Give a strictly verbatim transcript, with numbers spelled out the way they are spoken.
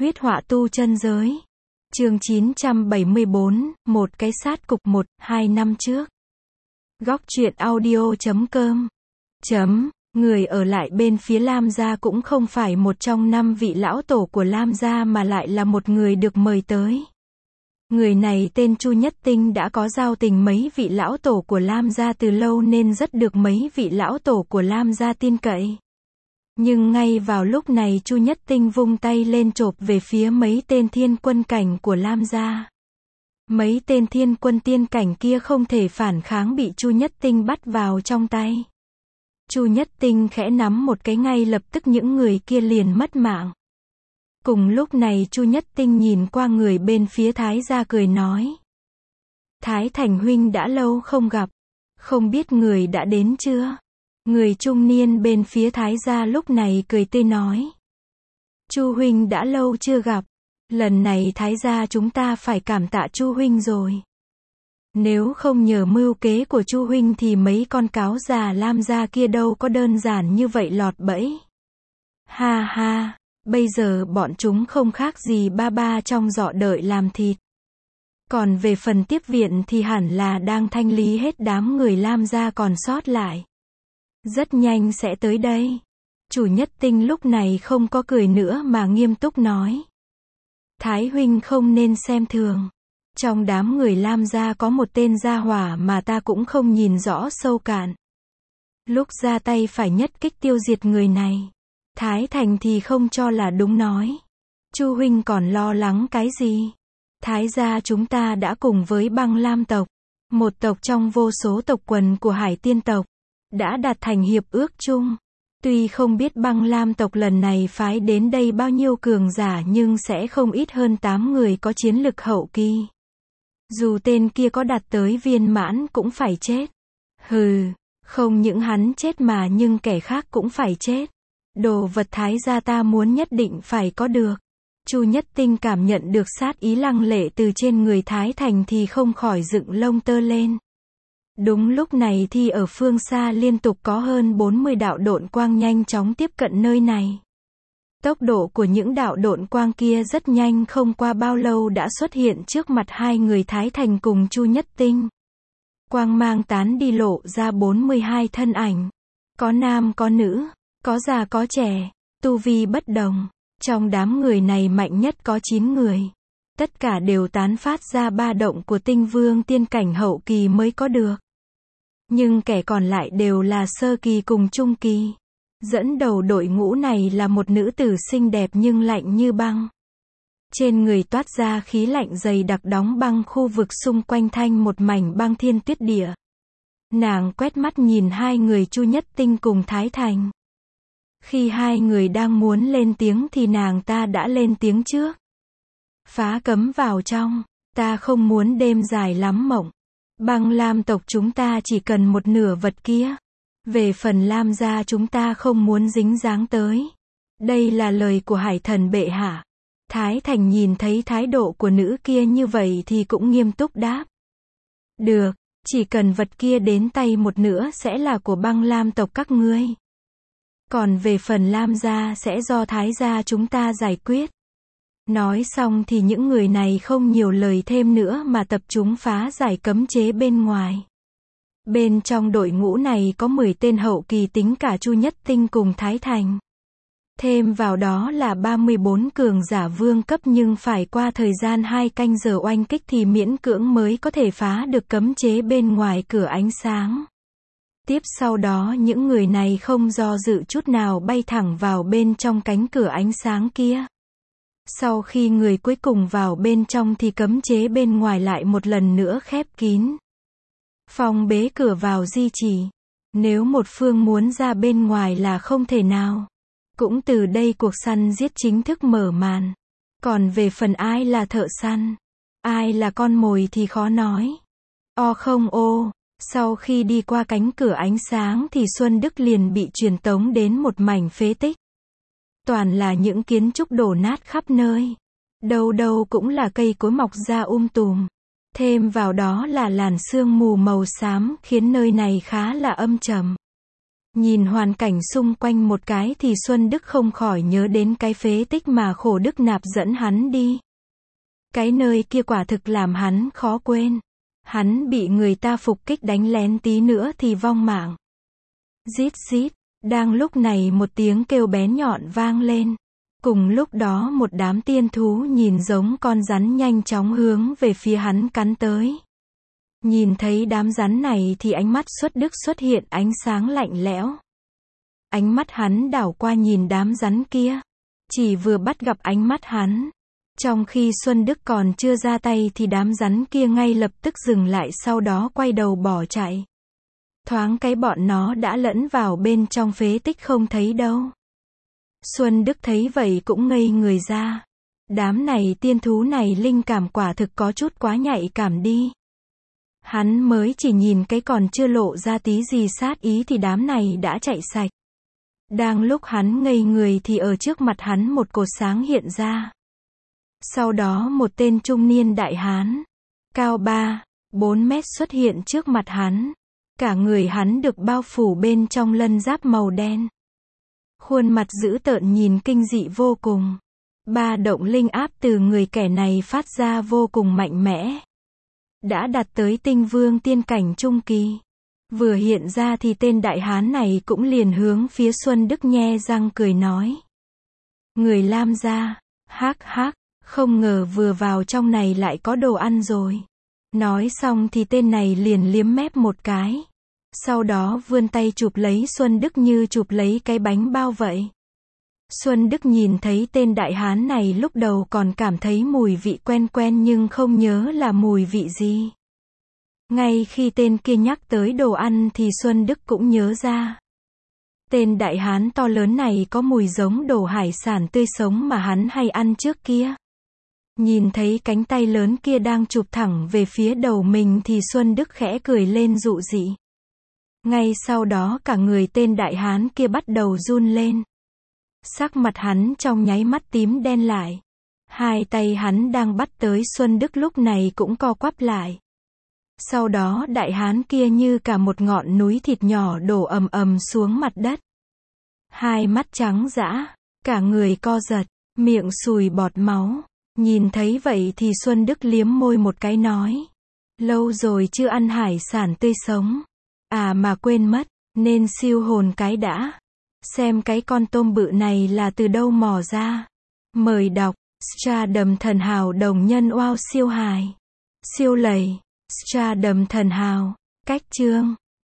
Huyết họa tu chân giới. Chương chín trăm bảy mươi bốn, một cái sát cục một, hai năm trước. Góc truyện audio chấm com. Chấm, người ở lại bên phía Lam gia cũng không phải một trong năm vị lão tổ của Lam gia mà lại là một người được mời tới. Người này tên Chu Nhất Tinh, đã có giao tình mấy vị lão tổ của Lam gia từ lâu nên rất được mấy vị lão tổ của Lam gia tin cậy. Nhưng ngay vào lúc này Chu Nhất Tinh vung tay lên chộp về phía mấy tên thiên quân cảnh của Lam gia. Mấy tên thiên quân tiên cảnh kia không thể phản kháng, bị Chu Nhất Tinh bắt vào trong tay. Chu Nhất Tinh khẽ nắm một cái, ngay lập tức những người kia liền mất mạng. Cùng lúc này Chu Nhất Tinh nhìn qua người bên phía Thái gia cười nói: Thái Thành huynh đã lâu không gặp, không biết người đã đến chưa? Người trung niên bên phía Thái gia lúc này cười tươi nói: Chu huynh đã lâu chưa gặp, lần này Thái gia chúng ta phải cảm tạ Chu huynh rồi. Nếu không nhờ mưu kế của Chu huynh thì mấy con cáo già Lam gia kia đâu có đơn giản như vậy lọt bẫy. Ha ha, bây giờ bọn chúng không khác gì ba ba trong giỏ đợi làm thịt. Còn về phần tiếp viện thì hẳn là đang thanh lý hết đám người Lam gia còn sót lại. Rất nhanh sẽ tới đây. Chu Nhất Tinh lúc này không có cười nữa mà nghiêm túc nói: Thái huynh không nên xem thường. Trong đám người Lam gia có một tên gia hỏa mà ta cũng không nhìn rõ sâu cạn. Lúc ra tay phải nhất kích tiêu diệt người này. Thái Thành thì không cho là đúng nói: Chu huynh còn lo lắng cái gì? Thái gia chúng ta đã cùng với Băng Lam tộc, một tộc trong vô số tộc quần của Hải Tiên tộc, đã đạt thành hiệp ước chung. Tuy không biết Băng Lam tộc lần này phái đến đây bao nhiêu cường giả nhưng sẽ không ít hơn tám người có chiến lực hậu kỳ. Dù tên kia có đạt tới viên mãn cũng phải chết. Hừ, không những hắn chết mà nhưng kẻ khác cũng phải chết. Đồ vật Thái gia ta muốn nhất định phải có được. Chu Nhất Tinh cảm nhận được sát ý lăng lệ từ trên người Thái Thành thì không khỏi dựng lông tơ lên. Đúng lúc này thì ở phương xa liên tục có hơn bốn mươi đạo độn quang nhanh chóng tiếp cận nơi này. Tốc độ của những đạo độn quang kia rất nhanh, không qua bao lâu đã xuất hiện trước mặt hai người Thái Thành cùng Chu Nhất Tinh. Quang mang tán đi lộ ra bốn mươi hai thân ảnh. Có nam có nữ, có già có trẻ, tu vi bất đồng. Trong đám người này mạnh nhất có chín người. Tất cả đều tán phát ra ba động của tinh vương tiên cảnh hậu kỳ mới có được. Nhưng kẻ còn lại đều là sơ kỳ cùng trung kỳ. Dẫn đầu đội ngũ này là một nữ tử xinh đẹp nhưng lạnh như băng. Trên người toát ra khí lạnh dày đặc đóng băng khu vực xung quanh thanh một mảnh băng thiên tuyết địa. Nàng quét mắt nhìn hai người Chu Nhất Tinh cùng Thái Thành. Khi hai người đang muốn lên tiếng thì nàng ta đã lên tiếng trước. Phá cấm vào trong, ta không muốn đêm dài lắm mộng. Băng Lam tộc chúng ta chỉ cần một nửa vật kia. Về phần Lam gia chúng ta không muốn dính dáng tới. Đây là lời của Hải thần bệ hạ. Thái Thành nhìn thấy thái độ của nữ kia như vậy thì cũng nghiêm túc đáp: Được, chỉ cần vật kia đến tay một nửa sẽ là của Băng Lam tộc các ngươi. Còn về phần Lam gia sẽ do Thái gia chúng ta giải quyết. Nói xong thì những người này không nhiều lời thêm nữa mà tập trung phá giải cấm chế bên ngoài. Bên trong đội ngũ này có mười tên hậu kỳ tính cả Chu Nhất Tinh cùng Thái Thành. Thêm vào đó là ba mươi bốn cường giả vương cấp, nhưng phải qua thời gian hai canh giờ oanh kích thì miễn cưỡng mới có thể phá được cấm chế bên ngoài cửa ánh sáng. Tiếp sau đó những người này không do dự chút nào bay thẳng vào bên trong cánh cửa ánh sáng kia. Sau khi người cuối cùng vào bên trong thì cấm chế bên ngoài lại một lần nữa khép kín. Phong bế cửa vào di chỉ. Nếu một phương muốn ra bên ngoài là không thể nào. Cũng từ đây cuộc săn giết chính thức mở màn. Còn về phần ai là thợ săn, ai là con mồi thì khó nói. O không ô, sau khi đi qua cánh cửa ánh sáng thì Xuân Đức liền bị truyền tống đến một mảnh phế tích. Toàn là những kiến trúc đổ nát khắp nơi. Đâu đâu cũng là cây cối mọc ra um tùm. Thêm vào đó là làn sương mù màu xám khiến nơi này khá là âm trầm. Nhìn hoàn cảnh xung quanh một cái thì Xuân Đức không khỏi nhớ đến cái phế tích mà Khổ Đức Nạp dẫn hắn đi. Cái nơi kia quả thực làm hắn khó quên. Hắn bị người ta phục kích đánh lén tí nữa thì vong mạng. Rít rít, đang lúc này một tiếng kêu bén nhọn vang lên. Cùng lúc đó một đám tiên thú nhìn giống con rắn nhanh chóng hướng về phía hắn cắn tới. Nhìn thấy đám rắn này thì ánh mắt Xuất Đức xuất hiện ánh sáng lạnh lẽo. Ánh mắt hắn đảo qua nhìn đám rắn kia. Chỉ vừa bắt gặp ánh mắt hắn. Trong khi Xuân Đức còn chưa ra tay thì đám rắn kia ngay lập tức dừng lại, sau đó quay đầu bỏ chạy. Thoáng cái bọn nó đã lẫn vào bên trong phế tích không thấy đâu. Xuân Đức thấy vậy cũng ngây người ra. Đám này tiên thú này linh cảm quả thực có chút quá nhạy cảm đi. Hắn mới chỉ nhìn cái còn chưa lộ ra tí gì sát ý thì đám này đã chạy sạch. Đang lúc hắn ngây người thì ở trước mặt hắn một cột sáng hiện ra. Sau đó một tên trung niên đại hán, cao ba, bốn mét xuất hiện trước mặt hắn. Cả người hắn được bao phủ bên trong lân giáp màu đen. Khuôn mặt dữ tợn nhìn kinh dị vô cùng. Ba động linh áp từ người kẻ này phát ra vô cùng mạnh mẽ. Đã đạt tới tinh vương tiên cảnh trung kỳ. Vừa hiện ra thì tên đại hán này cũng liền hướng phía Xuân Đức nhe răng cười nói. Người Lam gia, hắc hắc, không ngờ vừa vào trong này lại có đồ ăn rồi. Nói xong thì tên này liền liếm mép một cái. Sau đó vươn tay chụp lấy Xuân Đức như chụp lấy cái bánh bao vậy. Xuân Đức nhìn thấy tên đại hán này lúc đầu còn cảm thấy mùi vị quen quen nhưng không nhớ là mùi vị gì. Ngay khi tên kia nhắc tới đồ ăn thì Xuân Đức cũng nhớ ra. Tên đại hán to lớn này có mùi giống đồ hải sản tươi sống mà hắn hay ăn trước kia. Nhìn thấy cánh tay lớn kia đang chụp thẳng về phía đầu mình thì Xuân Đức khẽ cười lên dụ dị. Ngay sau đó cả người tên đại hán kia bắt đầu run lên. Sắc mặt hắn trong nháy mắt tím đen lại. Hai tay hắn đang bắt tới Xuân Đức lúc này cũng co quắp lại. Sau đó đại hán kia như cả một ngọn núi thịt nhỏ đổ ầm ầm xuống mặt đất. Hai mắt trắng dã, cả người co giật, miệng sùi bọt máu. Nhìn thấy vậy thì Xuân Đức liếm môi một cái nói. Lâu rồi chưa ăn hải sản tươi sống. À mà quên mất, nên siêu hồn cái đã. Xem cái con tôm bự này là từ đâu mò ra. Mời đọc, Stardom thần hào đồng nhân wow siêu hài. Siêu lầy, Stardom thần hào, cách chương.